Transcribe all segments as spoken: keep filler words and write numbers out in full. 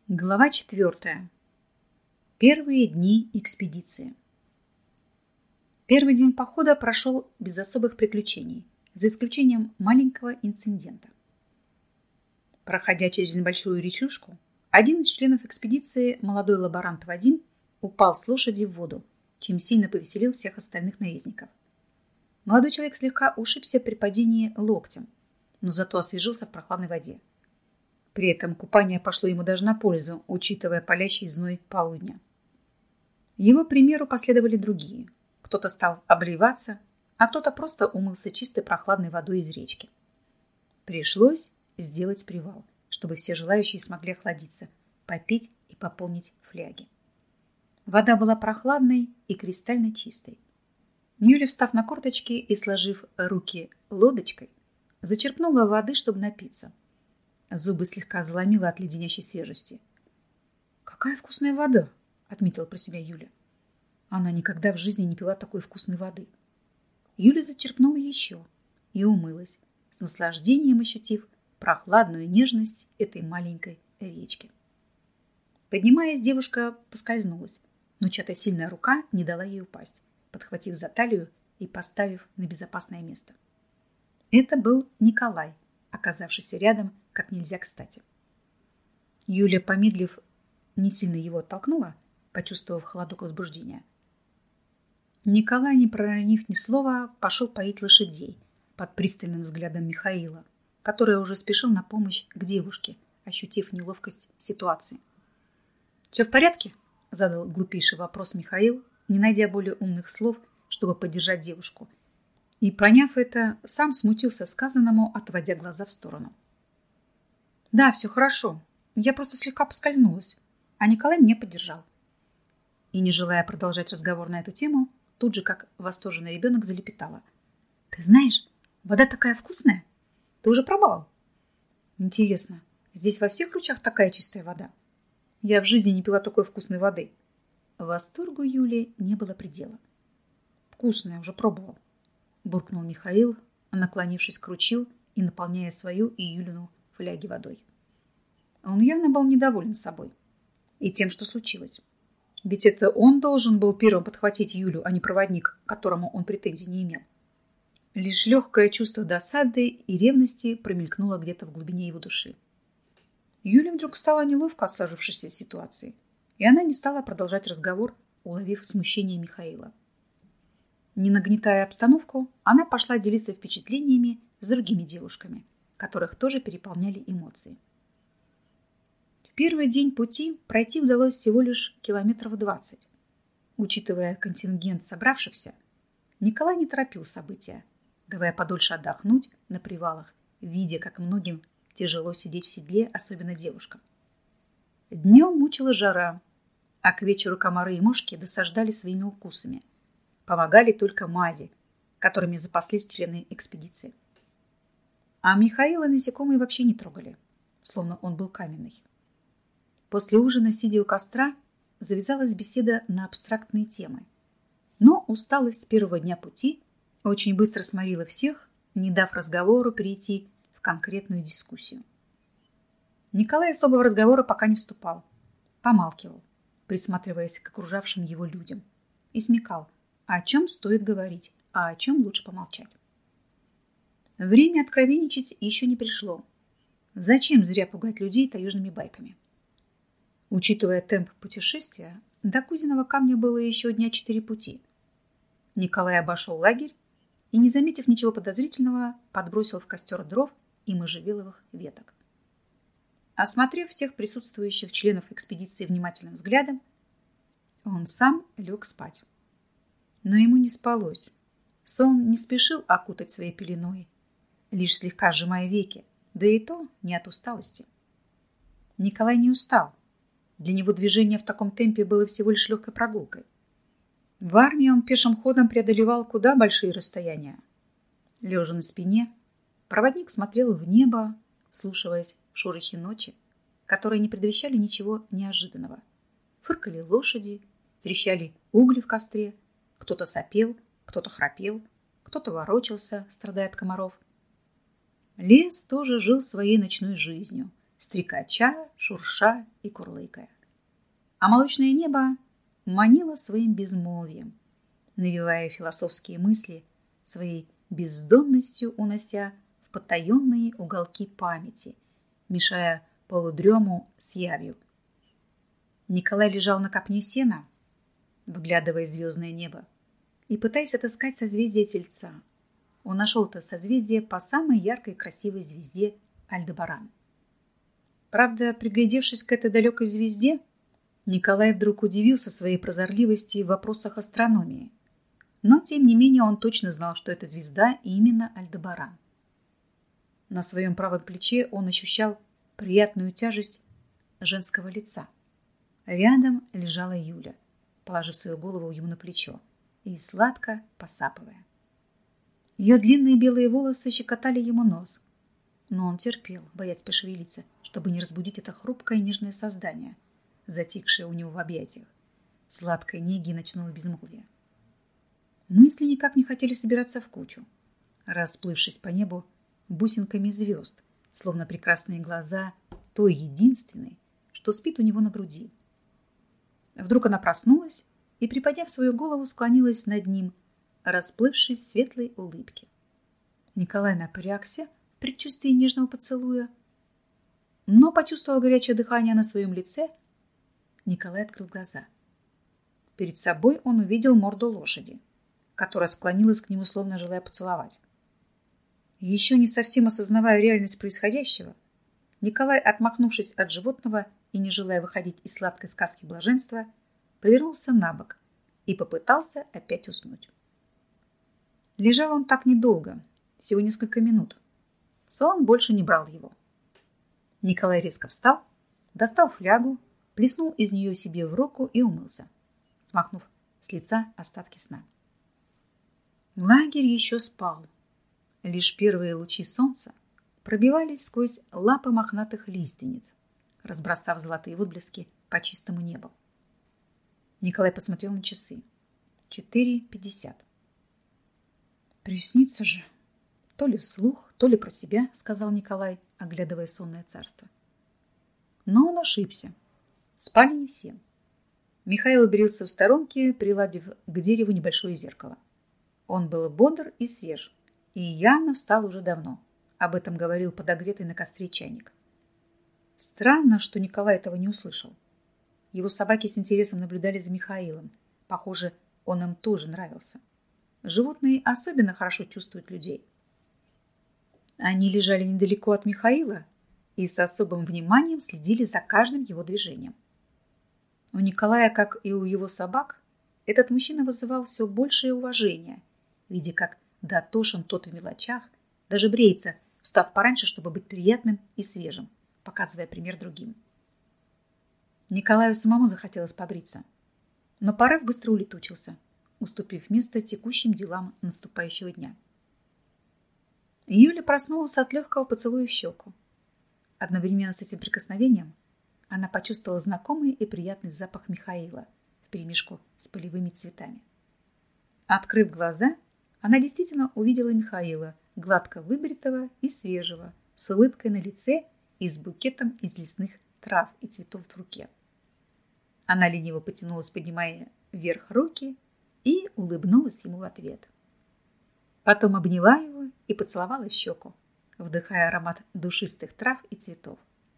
Глава четвертая. Первые дни экспедиции. Первый день похода прошел без особых приключений, за исключением маленького инцидента. Проходя через небольшую речушку, один из членов экспедиции, молодой лаборант Вадим, упал с лошади в воду, чем сильно повеселил всех остальных наездников. Молодой человек слегка ушибся при падении локтем, но зато освежился в прохладной воде. При этом купание пошло ему даже на пользу, учитывая палящий зной полудня. Его примеру последовали другие. Кто-то стал обливаться, а кто-то просто умылся чистой прохладной водой из речки. Пришлось сделать привал, чтобы все желающие смогли охладиться, попить и пополнить фляги. Вода была прохладной и кристально чистой. Юля, встав на корточки и сложив руки лодочкой, зачерпнула воды, чтобы напиться. Зубы слегка заломило от леденящей свежести. «Какая вкусная вода!» — отметила про себя Юля. Она никогда в жизни не пила такой вкусной воды. Юля зачерпнула еще и умылась, с наслаждением ощутив прохладную нежность этой маленькой речки. Поднимаясь, девушка поскользнулась, но чья-то сильная рука не дала ей упасть, подхватив за талию и поставив на безопасное место. Это был Николай, оказавшийся рядом как нельзя кстати. Юля, помедлив, не сильно его оттолкнула, почувствовав холодок возбуждения. Николай, не проронив ни слова, пошел поить лошадей под пристальным взглядом Михаила, который уже спешил на помощь к девушке, ощутив неловкость ситуации. «Все в порядке?» — задал глупейший вопрос Михаил, не найдя более умных слов, чтобы поддержать девушку. И, поняв это, сам смутился сказанному, отводя глаза в сторону. «Да, все хорошо. Я просто слегка поскользнулась, а Николай меня поддержал». И, не желая продолжать разговор на эту тему, тут же, как восторженный ребенок, залепетала. «Ты знаешь, вода такая вкусная. Ты уже пробовал?» «Интересно, здесь во всех ручьях такая чистая вода? Я в жизни не пила такой вкусной воды». Восторгу Юли не было предела. «Вкусная, уже пробовал», — буркнул Михаил, наклонившись к ручью и наполняя свою и Юлину фляги водой. Он явно был недоволен собой и тем, что случилось. Ведь это он должен был первым подхватить Юлю, а не проводник, к которому он претензий не имел. Лишь легкое чувство досады и ревности промелькнуло где-то в глубине его души. Юле вдруг стало неловко от сложившейся ситуации, и она не стала продолжать разговор, уловив смущение Михаила. Не нагнетая обстановку, она пошла делиться впечатлениями с другими девушками, которых тоже переполняли эмоции. В первый день пути пройти удалось всего лишь километров двадцать. Учитывая контингент собравшихся, Николай не торопил события, давая подольше отдохнуть на привалах, видя, как многим тяжело сидеть в седле, особенно девушкам. Днем мучила жара, а к вечеру комары и мошки досаждали своими укусами. Помогали только мази, которыми запаслись члены экспедиции. А Михаила насекомые вообще не трогали, словно он был каменный. После ужина, сидя у костра, завязалась беседа на абстрактные темы. Но усталость первого дня пути очень быстро сморила всех, не дав разговору перейти в конкретную дискуссию. Николай особо в разговоры пока не вступал, помалкивал, присматриваясь к окружавшим его людям, и смекал, о чем стоит говорить, а о чем лучше помолчать. Время откровенничать еще не пришло. Зачем зря пугать людей таежными байками? Учитывая темп путешествия, до Кузиного камня было еще дня четыре пути. Николай обошел лагерь и, не заметив ничего подозрительного, подбросил в костер дров и можжевеловых веток. Осмотрев всех присутствующих членов экспедиции внимательным взглядом, он сам лег спать. Но ему не спалось. Сон не спешил окутать своей пеленой, лишь слегка сжимая веки, да и то не от усталости. Николай не устал. Для него движение в таком темпе было всего лишь легкой прогулкой. В армии он пешим ходом преодолевал куда большие расстояния. Лежа на спине, проводник смотрел в небо, вслушиваясь в шорохи ночи, которые не предвещали ничего неожиданного. Фыркали лошади, трещали угли в костре, кто-то сопел, кто-то храпел, кто-то ворочался, страдая от комаров. Лес тоже жил своей ночной жизнью, стрекача, шурша и курлыкая. А молочное небо манило своим безмолвием, навевая философские мысли, своей бездонностью унося в потаенные уголки памяти, мешая полудрему с явью. Николай лежал на копне сена, выглядывая в звездное небо и пытаясь отыскать созвездие Тельца. Он нашел это созвездие по самой яркой и красивой звезде Альдебаран. Правда, приглядевшись к этой далекой звезде, Николай вдруг удивился своей прозорливости в вопросах астрономии. Но, тем не менее, он точно знал, что эта звезда именно Альдебаран. На своем правом плече он ощущал приятную тяжесть женского лица. Рядом лежала Юля, положив свою голову ему на плечо и сладко посапывая. Ее длинные белые волосы щекотали ему нос, но он терпел, боясь пошевелиться, чтобы не разбудить это хрупкое нежное создание, затихшее у него в объятиях, сладкой неги и ночного безмолвия. Мысли никак не хотели собираться в кучу, расплывшись по небу бусинками звезд, словно прекрасные глаза той единственной, что спит у него на груди. Вдруг она проснулась и, приподняв свою голову, склонилась над ним, расплывшись в светлой улыбке. Николай напрягся в предчувствии нежного поцелуя, но, почувствовав горячее дыхание на своем лице, Николай открыл глаза. Перед собой он увидел морду лошади, которая склонилась к нему, словно желая поцеловать. Еще не совсем осознавая реальность происходящего, Николай, отмахнувшись от животного и не желая выходить из сладкой сказки блаженства, повернулся на бок и попытался опять уснуть. Лежал он так недолго, всего несколько минут. Сон больше не брал его. Николай резко встал, достал флягу, плеснул из нее себе в руку и умылся, смахнув с лица остатки сна. Лагерь еще спал. Лишь первые лучи солнца пробивались сквозь лапы мохнатых лиственниц, разбросав золотые отблески по чистому небу. Николай посмотрел на часы. Четыре пятьдесят. «Приснится же. То ли вслух, то ли про себя», — сказал Николай, оглядывая сонное царство. Но он ошибся. Спали не все. Михаил брился в сторонке, приладив к дереву небольшое зеркало. Он был бодр и свеж, и явно встал уже давно. Об этом говорил подогретый на костре чайник. Странно, что Николай этого не услышал. Его собаки с интересом наблюдали за Михаилом. Похоже, он им тоже нравился. Животные особенно хорошо чувствуют людей. Они лежали недалеко от Михаила и с особым вниманием следили за каждым его движением. У Николая, как и у его собак, этот мужчина вызывал все большее уважение, видя, как дотошен тот в мелочах, даже бреется, встав пораньше, чтобы быть приятным и свежим, показывая пример другим. Николаю самому захотелось побриться, но порыв быстро улетучился, уступив место текущим делам наступающего дня. Юля проснулась от легкого поцелуя в щеку. Одновременно с этим прикосновением она почувствовала знакомый и приятный запах Михаила вперемешку с полевыми цветами. Открыв глаза, она действительно увидела Михаила, гладко выбритого и свежего, с улыбкой на лице и с букетом из лесных трав и цветов в руке. Она лениво потянулась, поднимая вверх руки, и улыбнулась ему в ответ. Потом обняла его и поцеловала в щеку, вдыхая аромат душистых трав и цветов.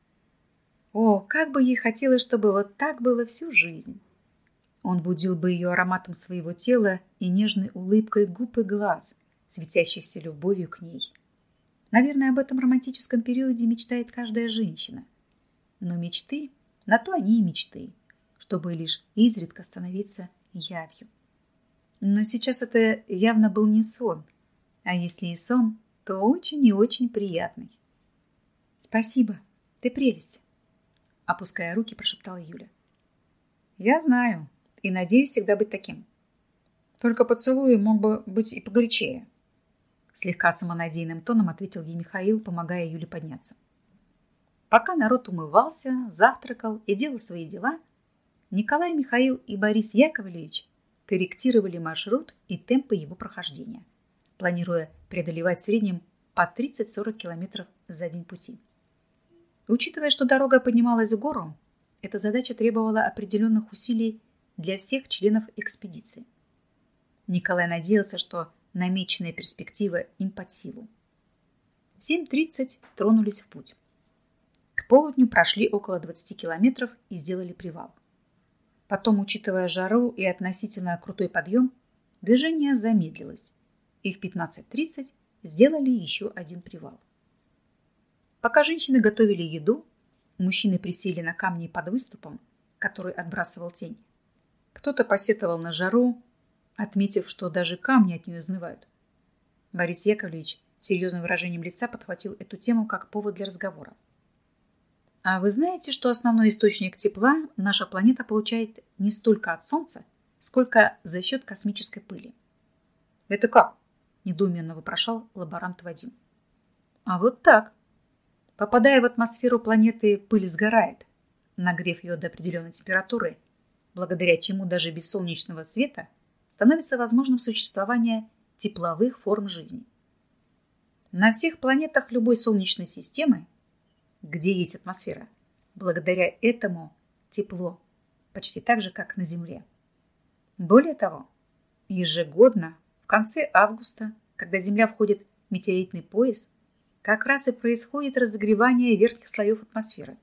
О, как бы ей хотелось, чтобы вот так было всю жизнь! Он будил бы ее ароматом своего тела и нежной улыбкой губ и глаз, светящихся любовью к ней. Наверное, об этом романтическом периоде мечтает каждая женщина. Но мечты, на то они и мечты, чтобы лишь изредка становиться явью. Но сейчас это явно был не сон, а если и сон, то очень и очень приятный. «Спасибо, ты прелесть», — опуская руки, прошептала Юля. «Я знаю и надеюсь всегда быть таким. Только поцелуй мог бы быть и погорячее», — слегка самонадеянным тоном ответил ей Михаил, помогая Юле подняться. Пока народ умывался, завтракал и делал свои дела, Николай, Михаил и Борис Яковлевич корректировали маршрут и темпы его прохождения, планируя преодолевать в среднем по тридцать-сорок километров за день пути. Учитывая, что дорога поднималась в гору, эта задача требовала определенных усилий для всех членов экспедиции. Николай надеялся, что намеченная перспектива им под силу. В семь тридцать тронулись в путь. К полудню прошли около двадцати километров и сделали привал. Потом, учитывая жару и относительно крутой подъем, движение замедлилось, и в пятнадцать тридцать сделали еще один привал. Пока женщины готовили еду, мужчины присели на камни под выступом, который отбрасывал тень. Кто-то посетовал на жару, отметив, что даже камни от нее изнывают. Борис Яковлевич с серьезным выражением лица подхватил эту тему как повод для разговора. А вы знаете, что основной источник тепла наша планета получает не столько от Солнца, сколько за счет космической пыли? Это как? Недоуменно вопрошал лаборант Вадим. А вот так. Попадая в атмосферу планеты, пыль сгорает, нагрев ее до определенной температуры, благодаря чему даже без солнечного света становится возможным существование тепловых форм жизни. На всех планетах любой солнечной системы, где есть атмосфера, благодаря этому тепло, почти так же, как на Земле. Более того, ежегодно в конце августа, когда Земля входит в метеоритный пояс, как раз и происходит разогревание верхних слоев атмосферы.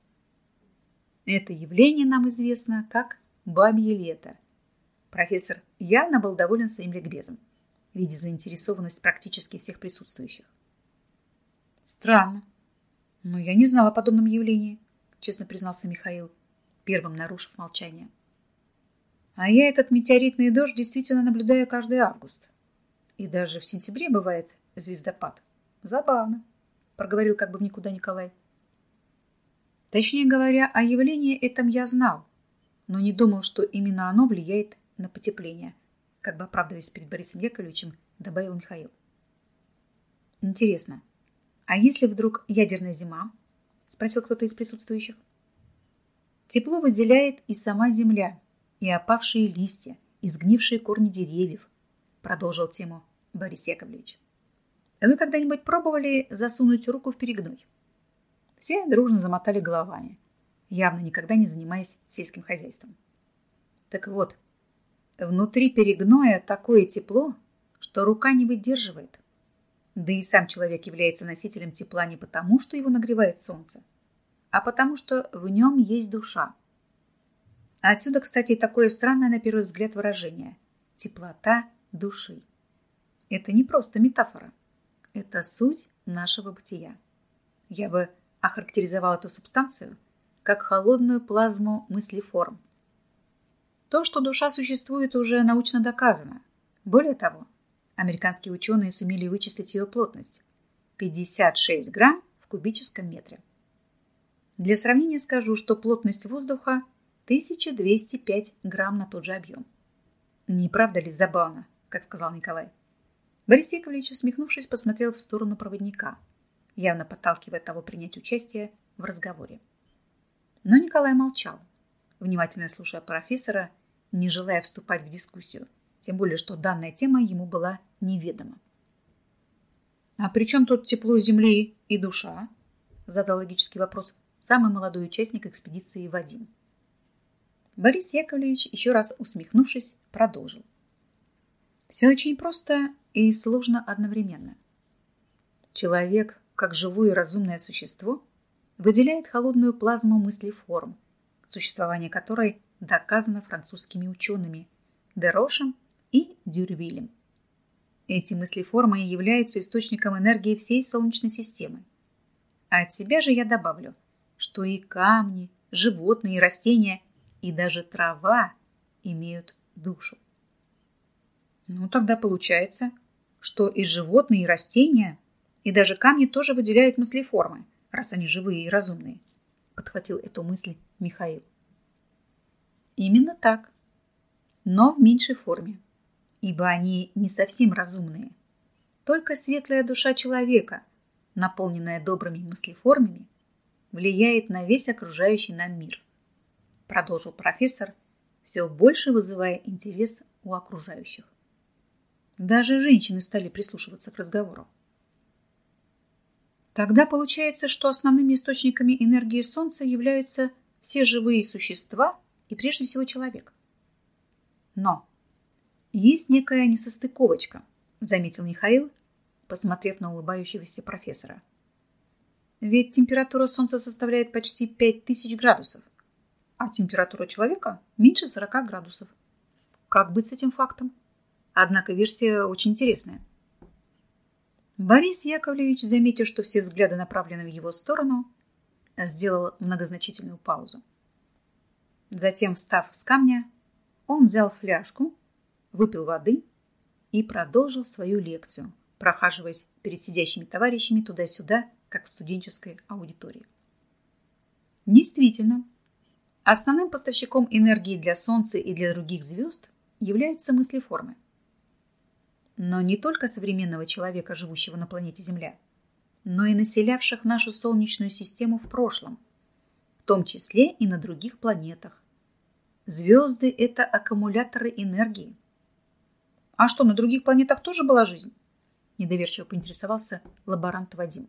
Это явление нам известно как бабье лето. Профессор явно был доволен своим ликбезом, видя заинтересованность практически всех присутствующих. Странно, но я не знала о подобном явлении, честно признался Михаил, первым нарушив молчание. А я этот метеоритный дождь действительно наблюдаю каждый август. И даже в сентябре бывает звездопад. Забавно, проговорил как бы в никуда Николай. Точнее говоря, о явлении этом я знал, но не думал, что именно оно влияет на потепление, как бы оправдываясь перед Борисом Яковлевичем, добавил Михаил. Интересно, а если вдруг ядерная зима? Спросил кто-то из присутствующих. Тепло выделяет и сама Земля, и опавшие листья, и сгнившие корни деревьев, продолжил тему Борис Яковлевич. Вы когда-нибудь пробовали засунуть руку в перегной? Все дружно замотали головами, явно никогда не занимаясь сельским хозяйством. Так вот, внутри перегноя такое тепло, что рука не выдерживает. Да и сам человек является носителем тепла не потому, что его нагревает солнце, а потому, что в нем есть душа. Отсюда, кстати, такое странное на первый взгляд выражение – теплота души. Это не просто метафора. Это суть нашего бытия. Я бы охарактеризовал эту субстанцию как холодную плазму мыслеформ. То, что душа существует, уже научно доказано. Более того, американские ученые сумели вычислить ее плотность – пятьдесят шесть грамм в кубическом метре. Для сравнения скажу, что плотность воздуха – тысяча двести пять грамм на тот же объем. Не правда ли забавно, как сказал Николай? Борис Яковлевич, усмехнувшись, посмотрел в сторону проводника, явно подталкивая того принять участие в разговоре. Но Николай молчал, внимательно слушая профессора, не желая вступать в дискуссию, тем более, что данная тема ему была неведома. «А при чем тут тепло Земли и душа?» – задал логический вопрос самый молодой участник экспедиции Вадим. Борис Яковлевич, еще раз усмехнувшись, продолжил. Все очень просто и сложно одновременно. Человек, как живое и разумное существо, выделяет холодную плазму мыслеформ, существование которой доказано французскими учеными Дерошем и Дюрвилем. Эти мыслеформы являются источником энергии всей Солнечной системы. А от себя же я добавлю, что и камни, животные, и растения, и даже трава имеют душу. Ну, тогда получается, что и животные, и растения, и даже камни тоже выделяют мыслеформы, раз они живые и разумные, подхватил эту мысль Михаил. Именно так, но в меньшей форме, ибо они не совсем разумные. Только светлая душа человека, наполненная добрыми мыслеформами, влияет на весь окружающий нам мир, продолжил профессор, все больше вызывая интерес у окружающих. Даже женщины стали прислушиваться к разговору. Тогда получается, что основными источниками энергии Солнца являются все живые существа и прежде всего человек. Но есть некая несостыковочка, заметил Михаил, посмотрев на улыбающегося профессора. Ведь температура Солнца составляет почти пять тысяч градусов, а температура человека меньше сорока градусов. Как быть с этим фактом? Однако версия очень интересная. Борис Яковлевич, заметив, что все взгляды направлены в его сторону, сделал многозначительную паузу. Затем, встав с камня, он взял фляжку, выпил воды и продолжил свою лекцию, прохаживаясь перед сидящими товарищами туда-сюда, как в студенческой аудитории. Действительно, основным поставщиком энергии для Солнца и для других звезд являются мыслеформы. Но не только современного человека, живущего на планете Земля, но и населявших нашу Солнечную систему в прошлом, в том числе и на других планетах. Звезды – это аккумуляторы энергии. А что, на других планетах тоже была жизнь? Недоверчиво поинтересовался лаборант Вадим.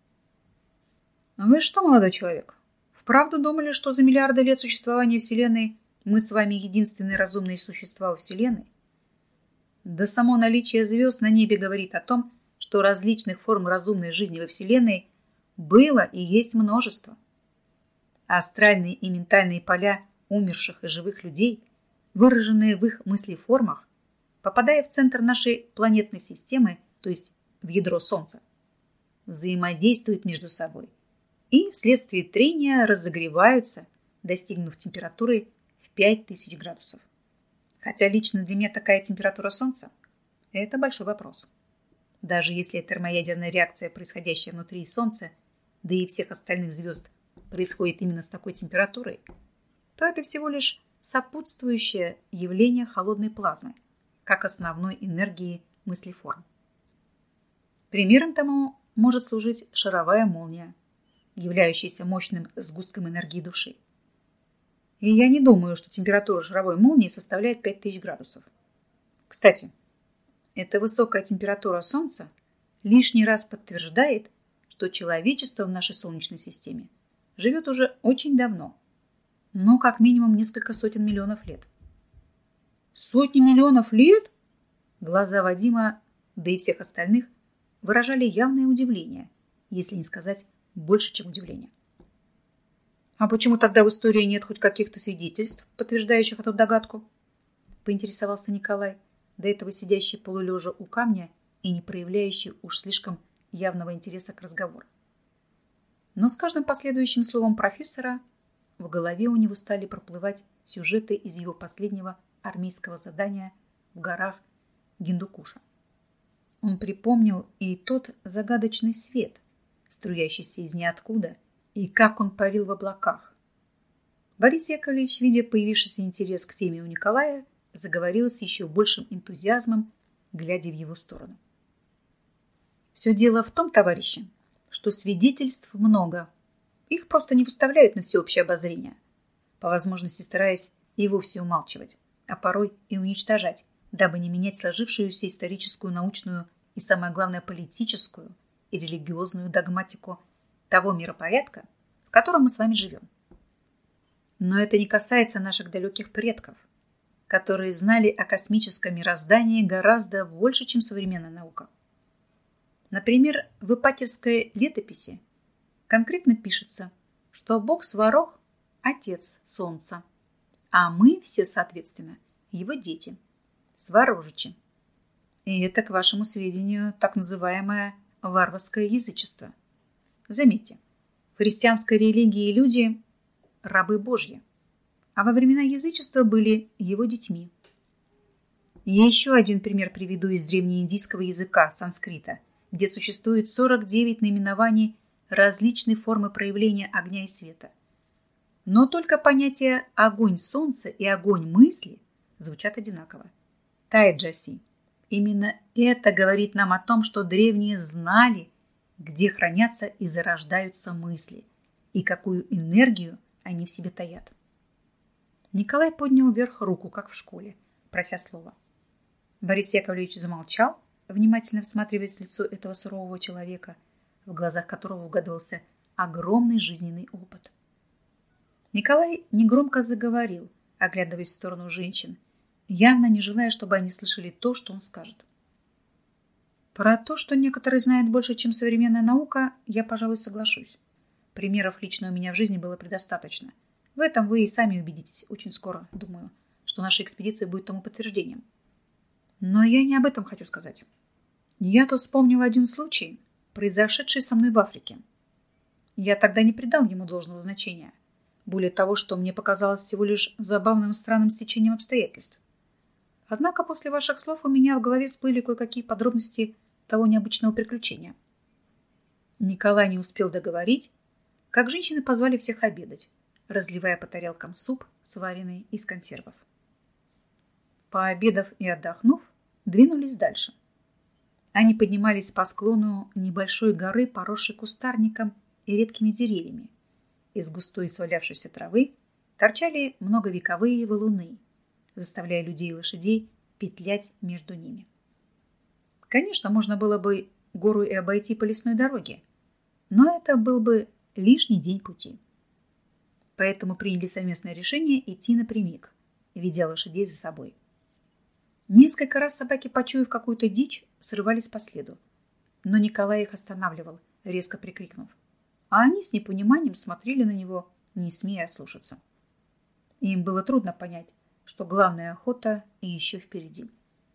Вы что, молодой человек, вправду думали, что за миллиарды лет существования Вселенной мы с вами единственные разумные существа во Вселенной? Да само наличие звезд на небе говорит о том, что различных форм разумной жизни во Вселенной было и есть множество. Астральные и ментальные поля умерших и живых людей, выраженные в их мыслеформах, попадая в центр нашей планетной системы, то есть в ядро Солнца, взаимодействуют между собой и вследствие трения разогреваются, достигнув температуры в пять тысяч градусов. Хотя лично для меня такая температура Солнца – это большой вопрос. Даже если термоядерная реакция, происходящая внутри Солнца, да и всех остальных звезд, происходит именно с такой температурой, то это всего лишь сопутствующее явление холодной плазмы, как основной энергии мыслеформ. Примером тому может служить шаровая молния, являющаяся мощным сгустком энергии души. И я не думаю, что температура шаровой молнии составляет пять тысяч градусов. Кстати, эта высокая температура Солнца лишний раз подтверждает, что человечество в нашей Солнечной системе живет уже очень давно, но как минимум несколько сотен миллионов лет. Сотни миллионов лет? Глаза Вадима, да и всех остальных, выражали явное удивление, если не сказать больше, чем удивление. А почему тогда в истории нет хоть каких-то свидетельств, подтверждающих эту догадку? Поинтересовался Николай, до этого сидящий полулежа у камня и не проявляющий уж слишком явного интереса к разговору. Но с каждым последующим словом профессора в голове у него стали проплывать сюжеты из его последнего армейского задания в горах Гиндукуша. Он припомнил и тот загадочный свет, струящийся из ниоткуда, и как он парил в облаках. Борис Яковлевич, видя появившийся интерес к теме у Николая, заговорил с еще большим энтузиазмом, глядя в его сторону. Все дело в том, товарищи, что свидетельств много. Их просто не выставляют на всеобщее обозрение, по возможности стараясь и вовсе умалчивать, а порой и уничтожать, дабы не менять сложившуюся историческую, научную и, самое главное, политическую и религиозную догматику того миропорядка, в котором мы с вами живем. Но это не касается наших далеких предков, которые знали о космическом мироздании гораздо больше, чем современная наука. Например, в Ипатьевской летописи конкретно пишется, что Бог Сварог – отец Солнца, а мы все, соответственно, его дети, сварожичи. И это, к вашему сведению, так называемое варварское язычество. Заметьте, в христианской религии люди – рабы Божьи, а во времена язычества были его детьми. Еще один пример приведу из древнеиндийского языка, санскрита, где существует сорок девять наименований различной формы проявления огня и света. Но только понятия «огонь солнца» и «огонь мысли» звучат одинаково. Тайджаси. Именно это говорит нам о том, что древние знали, где хранятся и зарождаются мысли, и какую энергию они в себе таят. Николай поднял вверх руку, как в школе, прося слова. Борис Яковлевич замолчал, внимательно всматриваясь в лицо этого сурового человека, в глазах которого угадывался огромный жизненный опыт. Николай негромко заговорил, оглядываясь в сторону женщин, явно не желая, чтобы они слышали то, что он скажет. Про то, что некоторые знают больше, чем современная наука, я, пожалуй, соглашусь. Примеров лично у меня в жизни было предостаточно. В этом вы и сами убедитесь очень скоро, думаю, что наша экспедиция будет тому подтверждением. Но я не об этом хочу сказать. Я тут вспомнила один случай, произошедший со мной в Африке. Я тогда не придал ему должного значения. Более того, что мне показалось всего лишь забавным странным стечением обстоятельств. Однако после ваших слов у меня в голове всплыли кое-какие подробности того необычного приключения. Николай не успел договорить, как женщины позвали всех обедать, разливая по тарелкам суп, сваренный из консервов. Пообедав и отдохнув, двинулись дальше. Они поднимались по склону небольшой горы, поросшей кустарником и редкими деревьями. Из густой свалявшейся травы торчали многовековые валуны, заставляя людей и лошадей петлять между ними. Конечно, можно было бы гору и обойти по лесной дороге, но это был бы лишний день пути. Поэтому приняли совместное решение идти напрямик, ведя лошадей за собой. Несколько раз собаки, почуяв какую-то дичь, срывались по следу, но Николай их останавливал, резко прикрикнув, а они с непониманием смотрели на него, не смея ослушаться. Им было трудно понять, что главная охота еще впереди.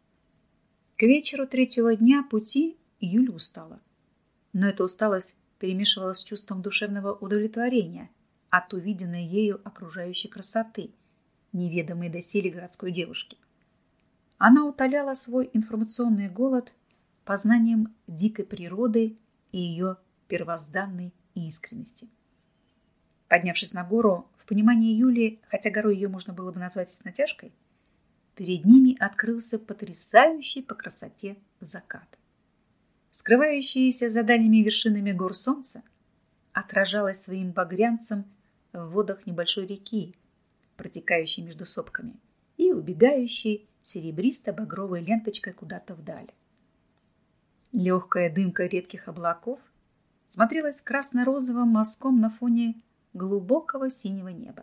К вечеру третьего дня пути Юля устала, но эта усталость перемешивалась с чувством душевного удовлетворения от увиденной ею окружающей красоты, неведомой доселе городской девушки. Она утоляла свой информационный голод познанием дикой природы и ее первозданной искренности. Поднявшись на гору, в понимании Юлии, хотя горой ее можно было бы назвать с натяжкой, перед ними открылся потрясающий по красоте закат. Скрывающееся за дальними вершинами гор солнце отражалось своим багрянцем в водах небольшой реки, протекающей между сопками и убегающей серебристо-багровой ленточкой куда-то вдаль. Легкая дымка редких облаков смотрелась красно-розовым мазком на фоне глубокого синего неба.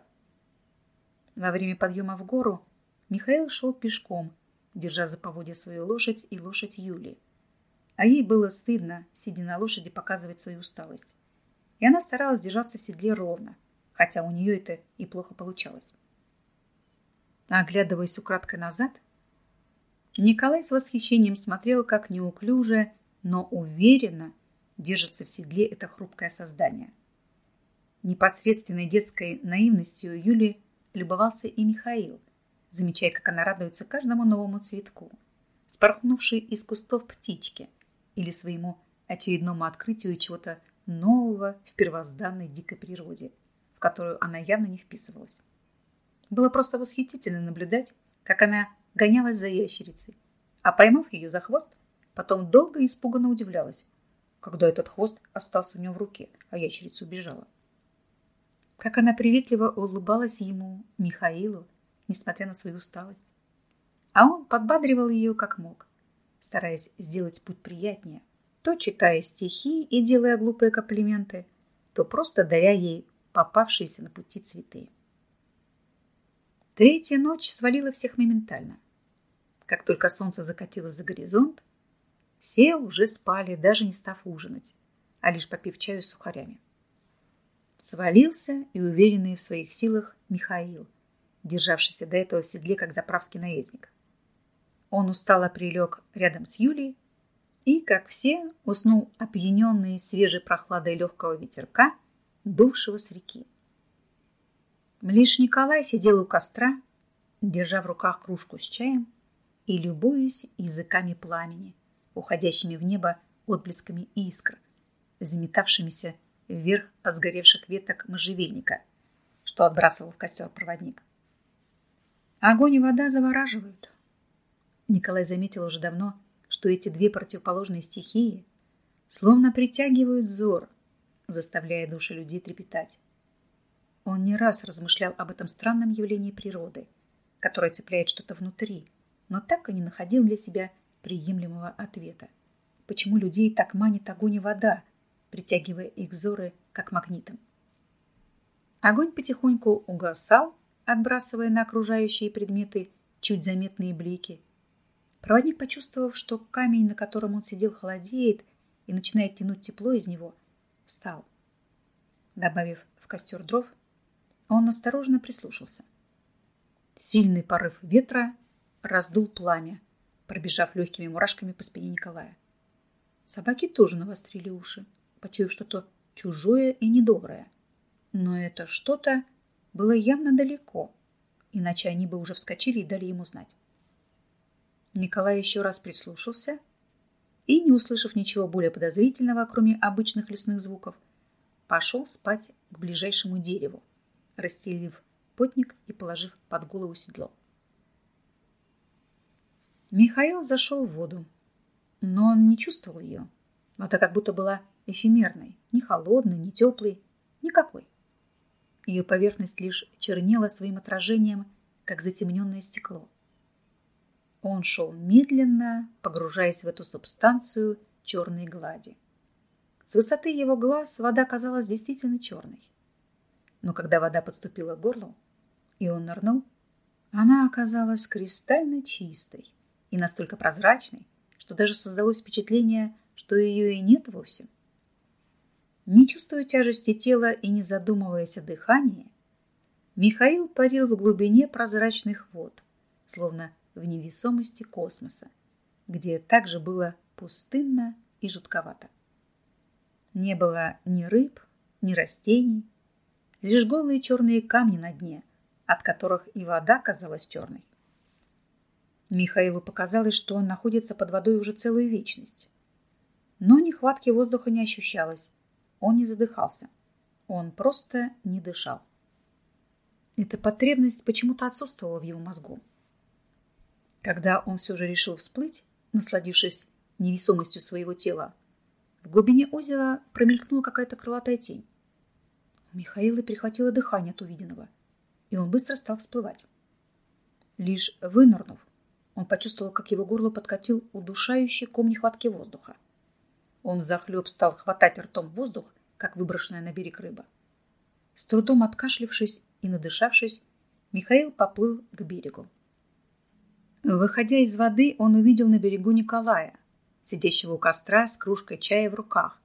Во время подъема в гору Михаил шел пешком, держа за поводья свою лошадь и лошадь Юлии. А ей было стыдно, сидя на лошади, показывать свою усталость. И она старалась держаться в седле ровно, хотя у нее это и плохо получалось. Оглядываясь украдкой назад, Николай с восхищением смотрел, как неуклюже, но уверенно держится в седле это хрупкое создание. Непосредственной детской наивностью Юлии любовался и Михаил, замечая, как она радуется каждому новому цветку, спорхнувшей из кустов птички или своему очередному открытию чего-то нового в первозданной дикой природе, в которую она явно не вписывалась. Было просто восхитительно наблюдать, как она гонялась за ящерицей, а поймав ее за хвост, потом долго и испуганно удивлялась, когда этот хвост остался у нее в руке, а ящерица убежала. Как она приветливо улыбалась ему, Михаилу, несмотря на свою усталость. А он подбадривал ее как мог, стараясь сделать путь приятнее, то читая стихи и делая глупые комплименты, то просто даря ей попавшиеся на пути цветы. Третья ночь свалила всех моментально. Как только солнце закатилось за горизонт, все уже спали, даже не став ужинать, а лишь попив чаю с сухарями. Свалился и уверенный в своих силах Михаил, державшийся до этого в седле, как заправский наездник. Он устало прилег рядом с Юлей и, как все, уснул опьяненный свежей прохладой легкого ветерка, дувшего с реки. Лишь Николай сидел у костра, держа в руках кружку с чаем и любуясь языками пламени, уходящими в небо отблесками искр, заметавшимися вверх от сгоревших веток можжевельника, что отбрасывал в костер проводник. Огонь и вода завораживают. Николай заметил уже давно, что эти две противоположные стихии словно притягивают взор, заставляя души людей трепетать. Он не раз размышлял об этом странном явлении природы, которое цепляет что-то внутри, но так и не находил для себя приемлемого ответа. Почему людей так манит огонь и вода, притягивая их взоры как магнитом. Огонь потихоньку угасал, отбрасывая на окружающие предметы чуть заметные блики. Проводник, почувствовав, что камень, на котором он сидел, холодеет и начинает тянуть тепло из него, встал. Добавив в костер дров, он осторожно прислушался. Сильный порыв ветра раздул пламя, пробежав легкими мурашками по спине Николая. Собаки тоже навострили уши, почуяв что-то чужое и недоброе. Но это что-то было явно далеко, иначе они бы уже вскочили и дали ему знать. Николай еще раз прислушался и, не услышав ничего более подозрительного, кроме обычных лесных звуков, пошел спать к ближайшему дереву, расстелив потник и положив под голову седло. Михаил зашел в воду, но он не чувствовал ее. Вода как будто была эфемерной, ни холодной, ни теплой, никакой. Ее поверхность лишь чернела своим отражением, как затемненное стекло. Он шел медленно, погружаясь в эту субстанцию черной глади. С высоты его глаз вода казалась действительно черной. Но когда вода подступила к горлу, и он нырнул, она оказалась кристально чистой и настолько прозрачной, что даже создалось впечатление, что ее и нет вовсе. Не чувствуя тяжести тела и не задумываясь о дыхании, Михаил парил в глубине прозрачных вод, словно в невесомости космоса, где также было пустынно и жутковато. Не было ни рыб, ни растений, лишь голые черные камни на дне, от которых и вода казалась черной. Михаилу показалось, что он находится под водой уже целую вечность. Но нехватки воздуха не ощущалось. Он не задыхался. Он просто не дышал. Эта потребность почему-то отсутствовала в его мозгу. Когда он все же решил всплыть, насладившись невесомостью своего тела, в глубине озера промелькнула какая-то крылатая тень. У Михаила перехватило дыхание от увиденного, и он быстро стал всплывать. Лишь вынырнув, он почувствовал, как его горло подкатил удушающий ком нехватки воздуха. Он взахлеб стал хватать ртом воздух, как выброшенная на берег рыба. С трудом откашлившись и надышавшись, Михаил поплыл к берегу. Выходя из воды, он увидел на берегу Николая, сидящего у костра с кружкой чая в руках.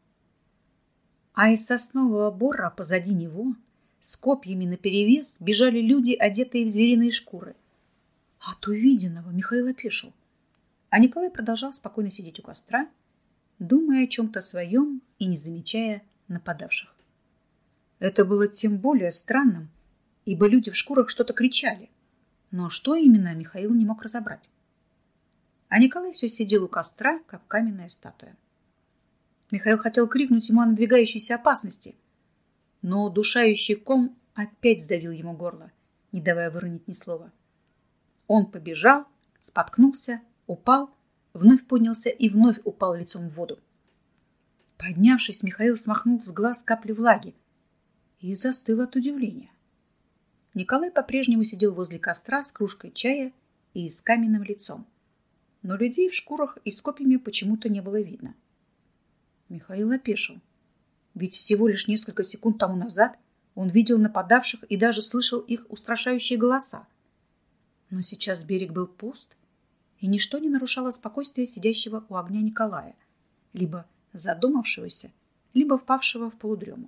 А из соснового бора позади него, с копьями наперевес, бежали люди, одетые в звериные шкуры. От увиденного Михаил опешил, а Николай продолжал спокойно сидеть у костра, думая о чем-то своем и не замечая нападавших. Это было тем более странным, ибо люди в шкурах что-то кричали, но что именно, Михаил не мог разобрать. А Николай все сидел у костра, как каменная статуя. Михаил хотел крикнуть ему о надвигающейся опасности, но удушающий ком опять сдавил ему горло, не давая выронить ни слова. Он побежал, споткнулся, упал, вновь поднялся и вновь упал лицом в воду. Поднявшись, Михаил смахнул с глаз капли влаги и застыл от удивления. Николай по-прежнему сидел возле костра с кружкой чая и с каменным лицом, но людей в шкурах и с копьями почему-то не было видно. Михаил опешил, ведь всего лишь несколько секунд тому назад он видел нападавших и даже слышал их устрашающие голоса. Но сейчас берег был пуст, и ничто не нарушало спокойствие сидящего у огня Николая, либо задумавшегося, либо впавшего в полудрему.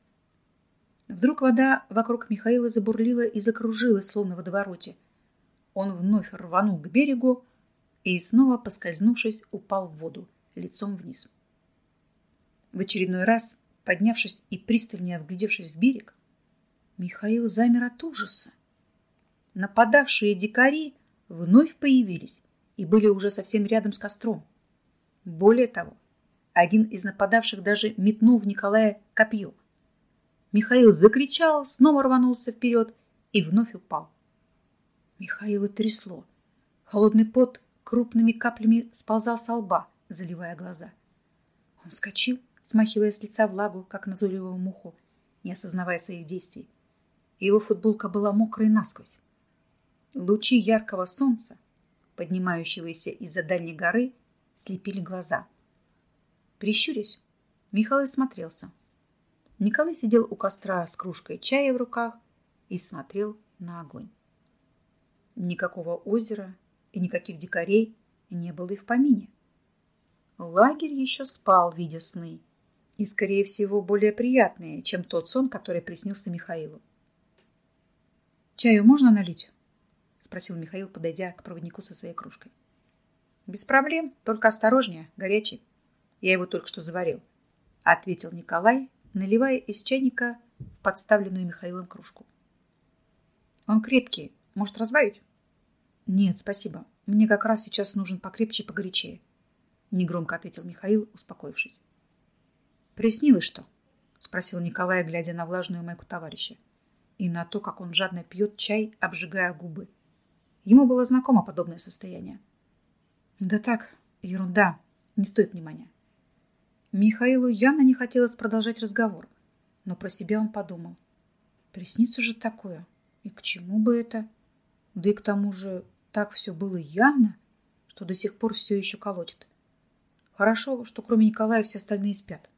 Вдруг вода вокруг Михаила забурлила и закружилась, словно в водовороте. Он вновь рванул к берегу и, снова поскользнувшись, упал в воду, лицом вниз. В очередной раз, поднявшись и пристальнее вглядевшись в берег, Михаил замер от ужаса. Нападавшие дикари вновь появились и были уже совсем рядом с костром. Более того, один из нападавших даже метнул в Николая копье. Михаил закричал, снова рванулся вперед и вновь упал. Михаила трясло. Холодный пот крупными каплями сползал со лба, заливая глаза. Он вскочил, смахивая с лица влагу, как назойливую муху, не осознавая своих действий. Его футболка была мокрой насквозь. Лучи яркого солнца, поднимающегося из-за дальней горы, слепили глаза. Прищурясь, Михаил смотрелся. Николай сидел у костра с кружкой чая в руках и смотрел на огонь. Никакого озера и никаких дикарей не было и в помине. Лагерь еще спал, видя сны, и, скорее всего, более приятные, чем тот сон, который приснился Михаилу. «Чаю можно налить?» — спросил Михаил, подойдя к проводнику со своей кружкой. «Без проблем, только осторожнее, горячий. Я его только что заварил», — ответил Николай, наливая из чайника в подставленную Михаилом кружку. «Он крепкий, может разбавить?» «Нет, спасибо. Мне как раз сейчас нужен покрепче и погорячее», — негромко ответил Михаил, успокоившись. «Приснилось что?» — спросил Николай, глядя на влажную майку товарища и на то, как он жадно пьет чай, обжигая губы. Ему было знакомо подобное состояние. «Да так, ерунда, не стоит внимания». Михаилу явно не хотелось продолжать разговор, но про себя он подумал. Приснится же такое, и к чему бы это? Да и к тому же так все было явно, что до сих пор все еще колотит. Хорошо, что кроме Николая все остальные спят.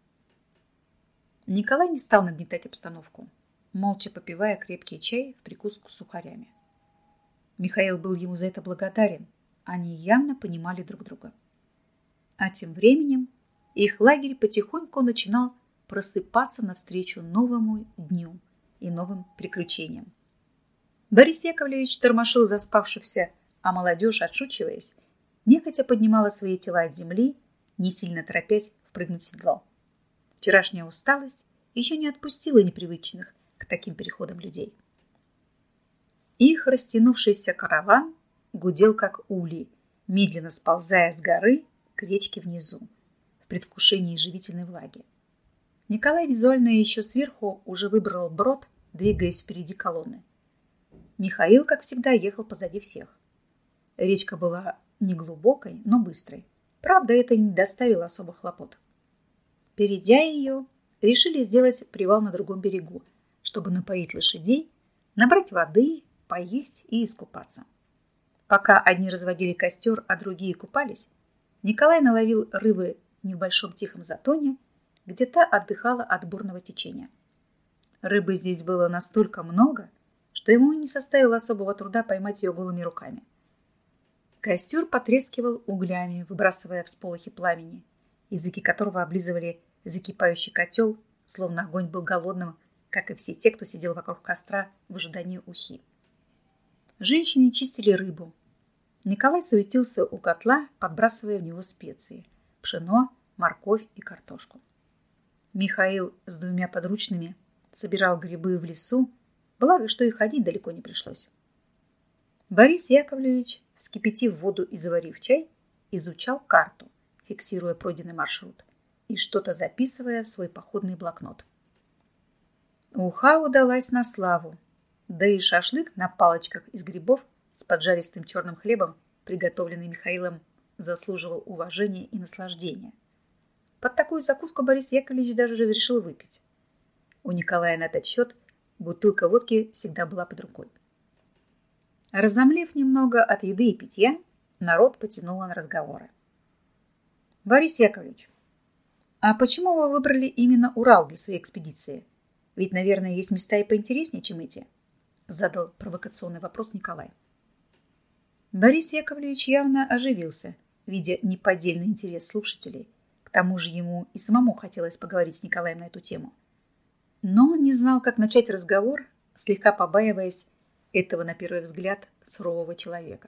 Николай не стал нагнетать обстановку, молча попивая крепкий чай в прикуску с сухарями. Михаил был ему за это благодарен, они явно понимали друг друга. А тем временем их лагерь потихоньку начинал просыпаться навстречу новому дню и новым приключениям. Борис Яковлевич тормошил заспавшихся, а молодежь, отшучиваясь, нехотя поднимала свои тела от земли, не сильно торопясь впрыгнуть в седло. Вчерашняя усталость еще не отпустила непривычных к таким переходам людей. Их растянувшийся караван гудел, как улей, медленно сползая с горы к речке внизу, в предвкушении живительной влаги. Николай визуально еще сверху уже выбрал брод, двигаясь впереди колонны. Михаил, как всегда, ехал позади всех. Речка была не глубокой, но быстрой. Правда, это не доставило особых хлопот. Перейдя ее, решили сделать привал на другом берегу, чтобы напоить лошадей, набрать воды, поесть и искупаться. Пока одни разводили костер, а другие купались, Николай наловил рыбы в небольшом тихом затоне, где та отдыхала от бурного течения. Рыбы здесь было настолько много, что ему не составило особого труда поймать ее голыми руками. Костер потрескивал углями, выбрасывая всполохи пламени, языки которого облизывали закипающий котел, словно огонь был голодным, как и все те, кто сидел вокруг костра в ожидании ухи. Женщины чистили рыбу. Николай суетился у котла, подбрасывая в него специи – пшено, морковь и картошку. Михаил с двумя подручными собирал грибы в лесу, благо, что и ходить далеко не пришлось. Борис Яковлевич, вскипятив воду и заварив чай, изучал карту, фиксируя пройденный маршрут и что-то записывая в свой походный блокнот. Уха удалась на славу, да и шашлык на палочках из грибов с поджаристым черным хлебом, приготовленный Михаилом, заслуживал уважения и наслаждения. Под такую закуску Борис Яковлевич даже разрешил выпить. У Николая на этот счет бутылка водки всегда была под рукой. Разомлев немного от еды и питья, народ потянуло на разговоры. «Борис Яковлевич, а почему вы выбрали именно Урал для своей экспедиции? Ведь, наверное, есть места и поинтереснее, чем эти», задал провокационный вопрос Николай. Борис Яковлевич явно оживился, видя неподдельный интерес слушателей. К тому же ему и самому хотелось поговорить с Николаем на эту тему. Но он не знал, как начать разговор, слегка побаиваясь этого, на первый взгляд, сурового человека.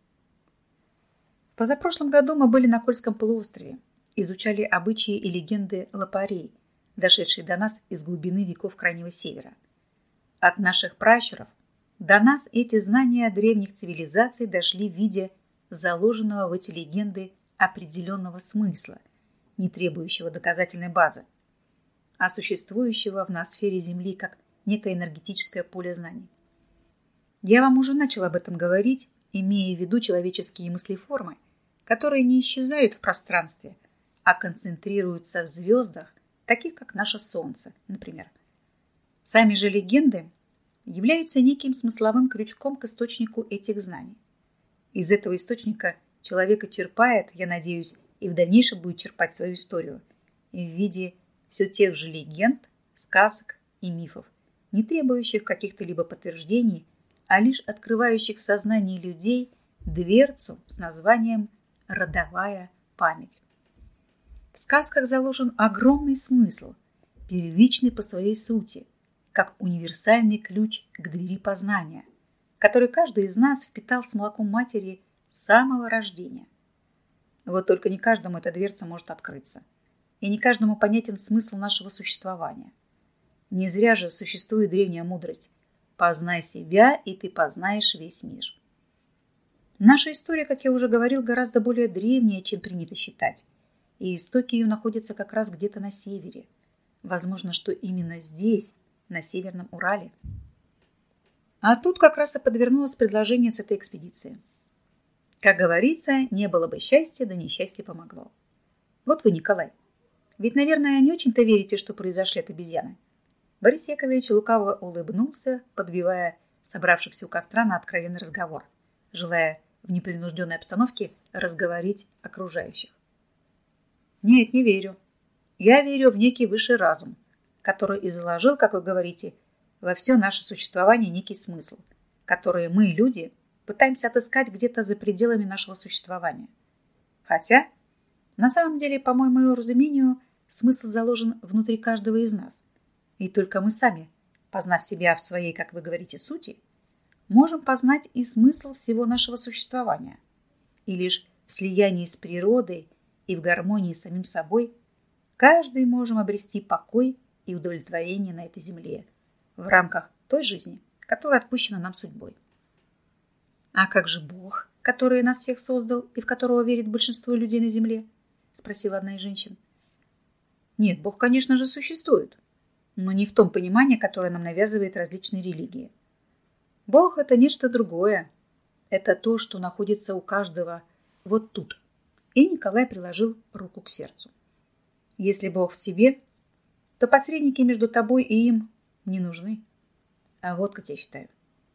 В позапрошлом году мы были на Кольском полуострове, изучали обычаи и легенды лопарей, дошедшие до нас из глубины веков Крайнего Севера. От наших пращуров до нас эти знания древних цивилизаций дошли в виде заложенного в эти легенды определенного смысла, не требующего доказательной базы, а существующего в ноосфере Земли как некое энергетическое поле знаний. Я вам уже начал об этом говорить, имея в виду человеческие мыслеформы, которые не исчезают в пространстве, а концентрируются в звездах, таких как наше Солнце, например. Сами же легенды являются неким смысловым крючком к источнику этих знаний. Из этого источника человек и черпает, я надеюсь, и в дальнейшем будет черпать свою историю в виде все тех же легенд, сказок и мифов, не требующих каких-то либо подтверждений, а лишь открывающих в сознании людей дверцу с названием «родовая память». В сказках заложен огромный смысл, первичный по своей сути, как универсальный ключ к двери познания, который каждый из нас впитал с молоком матери с самого рождения. Вот только не каждому эта дверца может открыться, и не каждому понятен смысл нашего существования. Не зря же существует древняя мудрость: «Познай себя, и ты познаешь весь мир». Наша история, как я уже говорил, гораздо более древняя, чем принято считать, и истоки ее находятся как раз где-то на севере. Возможно, что именно здесь, на Северном Урале. А тут как раз и подвернулось предложение с этой экспедиции. Как говорится, не было бы счастья, да несчастье помогло. Вот вы, Николай, ведь, наверное, не очень-то верите, что произошли от обезьяны. Борис Яковлевич лукаво улыбнулся, подбивая собравшихся у костра на откровенный разговор, желая в непринужденной обстановке разговорить окружающих. Нет, не верю. Я верю в некий высший разум, который и заложил, как вы говорите, во все наше существование некий смысл, который мы, люди, пытаемся отыскать где-то за пределами нашего существования. Хотя, на самом деле, по моему разумению, смысл заложен внутри каждого из нас. И только мы сами, познав себя в своей, как вы говорите, сути, можем познать и смысл всего нашего существования. И лишь в слиянии с природой и в гармонии с самим собой каждый можем обрести покой и удовлетворение на этой земле в рамках той жизни, которая отпущена нам судьбой. А как же Бог, который нас всех создал и в которого верит большинство людей на земле? Спросила одна из женщин. Нет, Бог, конечно же, существует, но не в том понимании, которое нам навязывает различные религии. Бог – это нечто другое. Это то, что находится у каждого вот тут. И Николай приложил руку к сердцу. Если Бог в тебе, то посредники между тобой и им не нужны. А вот как я считаю.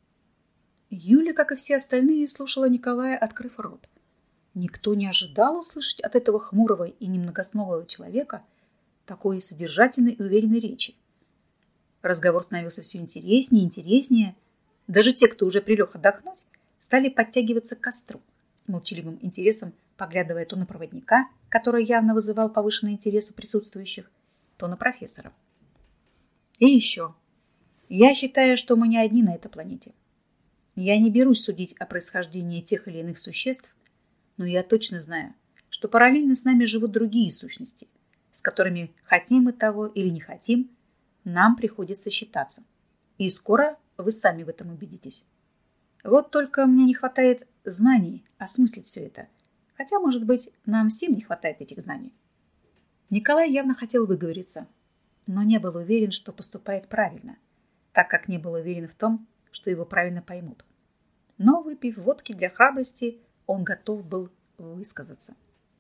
Юля, как и все остальные, слушала Николая, открыв рот. Никто не ожидал услышать от этого хмурого и немногословного человека такой содержательной и уверенной речи. Разговор становился все интереснее и интереснее. Даже те, кто уже прилег отдохнуть, стали подтягиваться к костру, с молчаливым интересом поглядывая то на проводника, который явно вызывал повышенный интерес у присутствующих, то на профессора. И еще. Я считаю, что мы не одни на этой планете. Я не берусь судить о происхождении тех или иных существ, но я точно знаю, что параллельно с нами живут другие сущности, с которыми, хотим мы того или не хотим, нам приходится считаться. И скоро вы сами в этом убедитесь. Вот только мне не хватает знаний осмыслить все это, хотя, может быть, нам всем не хватает этих знаний. Николай явно хотел выговориться, но не был уверен, что поступает правильно, так как не был уверен в том, что его правильно поймут. Но, выпив водки для храбрости, он готов был высказаться.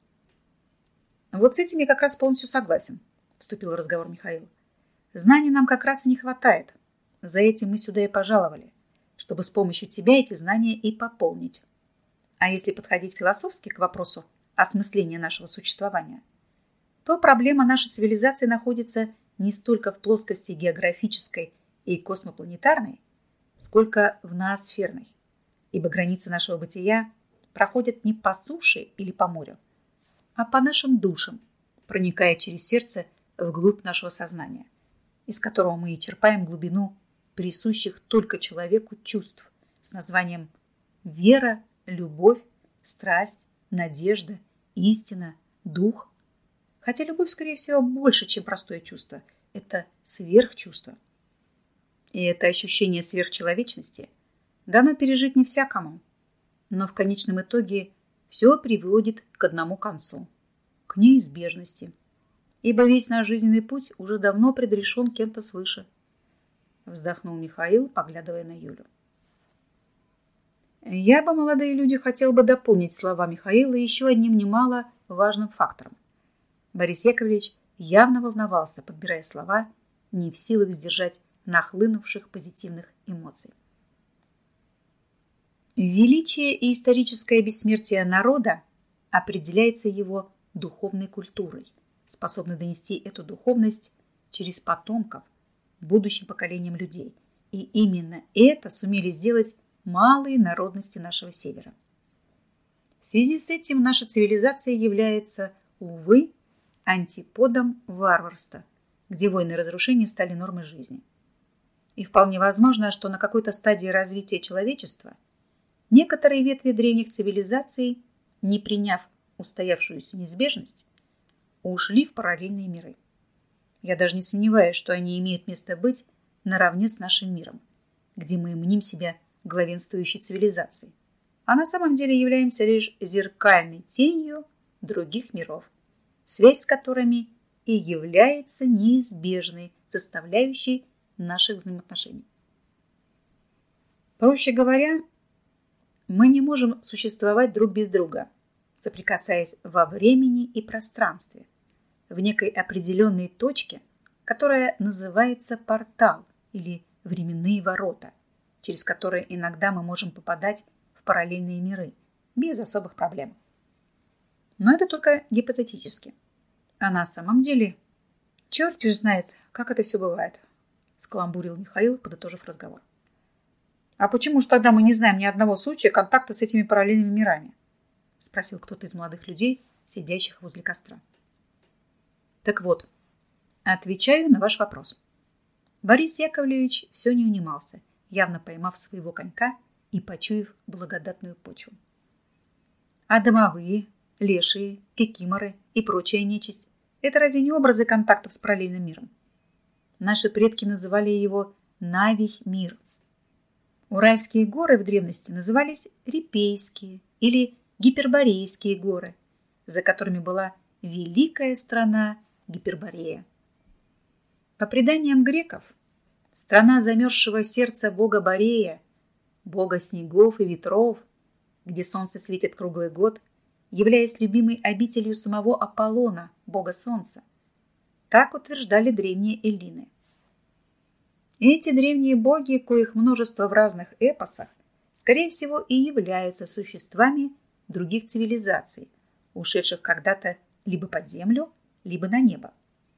«Вот с этим я как раз полностью согласен», — вступил в разговор Михаил. «Знаний нам как раз и не хватает. За этим мы сюда и пожаловали, чтобы с помощью тебя эти знания и пополнить. А если подходить философски к вопросу осмысления нашего существования, то проблема нашей цивилизации находится не столько в плоскости географической и космопланетарной, сколько в ноосферной, ибо границы нашего бытия проходят не по суше или по морю, а по нашим душам, проникая через сердце вглубь нашего сознания, из которого мы и черпаем глубину присущих только человеку чувств с названием вера, любовь, страсть, надежда, истина, дух. Хотя любовь, скорее всего, больше, чем простое чувство. Это сверхчувство. И это ощущение сверхчеловечности дано пережить не всякому. Но в конечном итоге все приводит к одному концу, к неизбежности. Ибо весь наш жизненный путь уже давно предрешен кем-то свыше. Вздохнул Михаил, поглядывая на Юлю. Я бы, молодые люди, хотел бы дополнить слова Михаила еще одним немало важным фактором. Борис Яковлевич явно волновался, подбирая слова, не в силах сдержать нахлынувших позитивных эмоций. Величие и историческое бессмертие народа определяется его духовной культурой, способны донести эту духовность через потомков будущим поколениям людей. И именно это сумели сделать малые народности нашего Севера. В связи с этим наша цивилизация является, увы, антиподом варварства, где войны и разрушения стали нормой жизни. И вполне возможно, что на какой-то стадии развития человечества некоторые ветви древних цивилизаций, не приняв устоявшуюся неизбежность, ушли в параллельные миры. Я даже не сомневаюсь, что они имеют место быть наравне с нашим миром, где мы мним себя главенствующей цивилизацией, а на самом деле являемся лишь зеркальной тенью других миров, связь с которыми и является неизбежной составляющей наших взаимоотношений. Проще говоря, мы не можем существовать друг без друга, соприкасаясь во времени и пространстве, в некой определенной точке, которая называется портал или временные ворота, через которые иногда мы можем попадать в параллельные миры без особых проблем. Но это только гипотетически. А на самом деле, черт лишь знает, как это все бывает, скаламбурил Михаил, подытожив разговор. А почему же тогда мы не знаем ни одного случая контакта с этими параллельными мирами? Спросил кто-то из молодых людей, сидящих возле костра. Так вот, отвечаю на ваш вопрос. Борис Яковлевич все не унимался, явно поймав своего конька и почуяв благодатную почву. А домовые, лешие, кикиморы и прочая нечисть – это разве не образы контактов с параллельным миром? Наши предки называли его Навий мир. Уральские горы в древности назывались Репейские или Гиперборейские горы, за которыми была великая страна Гиперборея. По преданиям греков, страна замерзшего сердца бога Борея, бога снегов и ветров, где солнце светит круглый год, являясь любимой обителью самого Аполлона, бога солнца. Так утверждали древние эллины. Эти древние боги, коих множество в разных эпосах, скорее всего и являются существами других цивилизаций, ушедших когда-то либо под землю, либо на небо.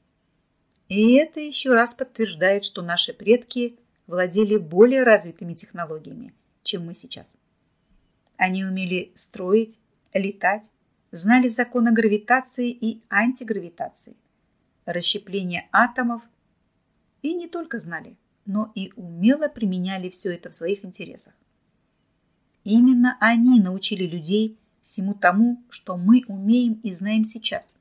И это еще раз подтверждает, что наши предки владели более развитыми технологиями, чем мы сейчас. Они умели строить, летать, знали законы гравитации и антигравитации, расщепления атомов, и не только знали, но и умело применяли все это в своих интересах. Именно они научили людей всему тому, что мы умеем и знаем сейчас.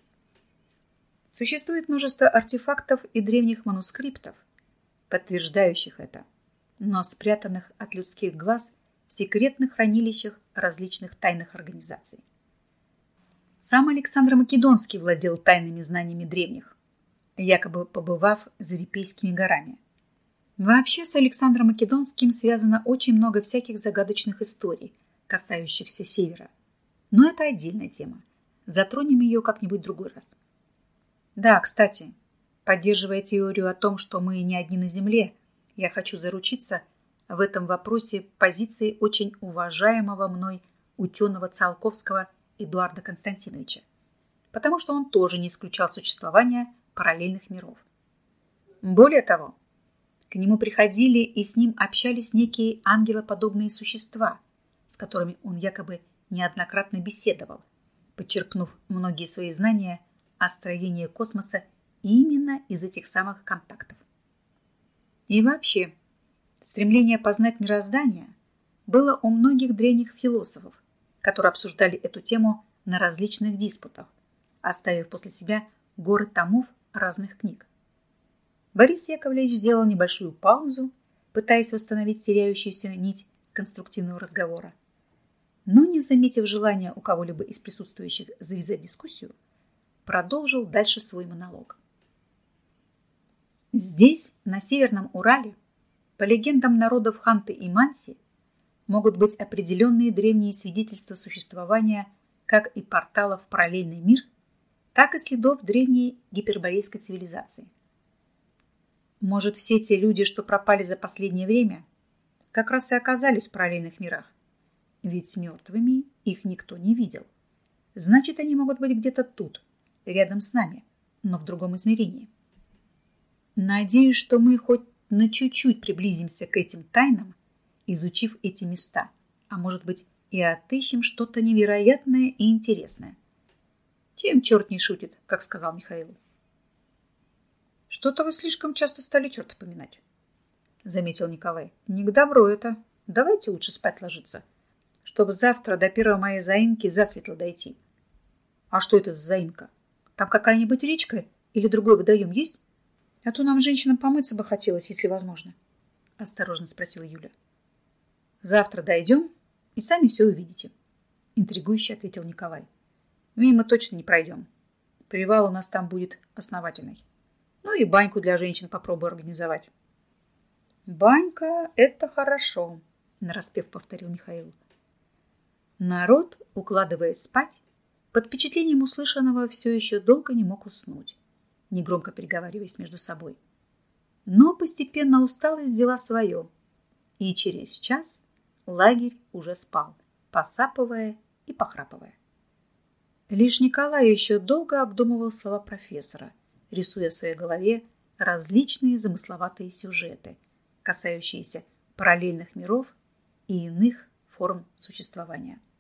Существует множество артефактов и древних манускриптов, подтверждающих это, но спрятанных от людских глаз в секретных хранилищах различных тайных организаций. Сам Александр Македонский владел тайными знаниями древних, якобы побывав за Репейскими горами. Вообще с Александром Македонским связано очень много всяких загадочных историй, касающихся Севера. Но это отдельная тема. Затронем ее как-нибудь в другой раз. Да, кстати, поддерживая теорию о том, что мы не одни на Земле, я хочу заручиться в этом вопросе позиции очень уважаемого мной ученого Циолковского Эдуарда Константиновича, потому что он тоже не исключал существование параллельных миров. Более того, к нему приходили и с ним общались некие ангелоподобные существа, с которыми он якобы неоднократно беседовал, подчеркнув многие свои знания о строении космоса именно из этих самых контактов. И вообще, стремление познать мироздание было у многих древних философов, которые обсуждали эту тему на различных диспутах, оставив после себя горы томов разных книг. Борис Яковлевич сделал небольшую паузу, пытаясь восстановить теряющуюся нить конструктивного разговора, но, не заметив желания у кого-либо из присутствующих завязать дискуссию, продолжил дальше свой монолог. Здесь, на Северном Урале, по легендам народов Ханты и Манси, могут быть определенные древние свидетельства существования как и порталов в параллельный мир, так и следов древней гиперборейской цивилизации. Может, все те люди, что пропали за последнее время, как раз и оказались в параллельных мирах, ведь мертвыми их никто не видел. Значит, они могут быть где-то тут, рядом с нами, но в другом измерении. Надеюсь, что мы хоть на чуть-чуть приблизимся к этим тайнам, изучив эти места, а может быть и отыщем что-то невероятное и интересное. Чем черт не шутит, как сказал Михаил. Что-то вы слишком часто стали черта поминать, заметил Николай. Не к добру это. Давайте лучше спать ложиться, чтобы завтра до первой моей заимки засветло дойти. А что это за заимка? Там какая-нибудь речка или другой водоем есть? А то нам, женщинам, помыться бы хотелось, если возможно. Осторожно спросила Юля. Завтра дойдем и сами все увидите. Интригующе ответил Николай. Мимо точно не пройдем. Привал у нас там будет основательный. Ну и баньку для женщин попробую организовать. Банька – это хорошо, нараспев повторил Михаил. Народ, укладываясь спать, под впечатлением услышанного все еще долго не мог уснуть, негромко переговариваясь между собой. Но постепенно усталость взяла свое, и через час лагерь уже спал, посапывая и похрапывая. Лишь Николай еще долго обдумывал слова профессора, рисуя в своей голове различные замысловатые сюжеты, касающиеся параллельных миров и иных форм существования.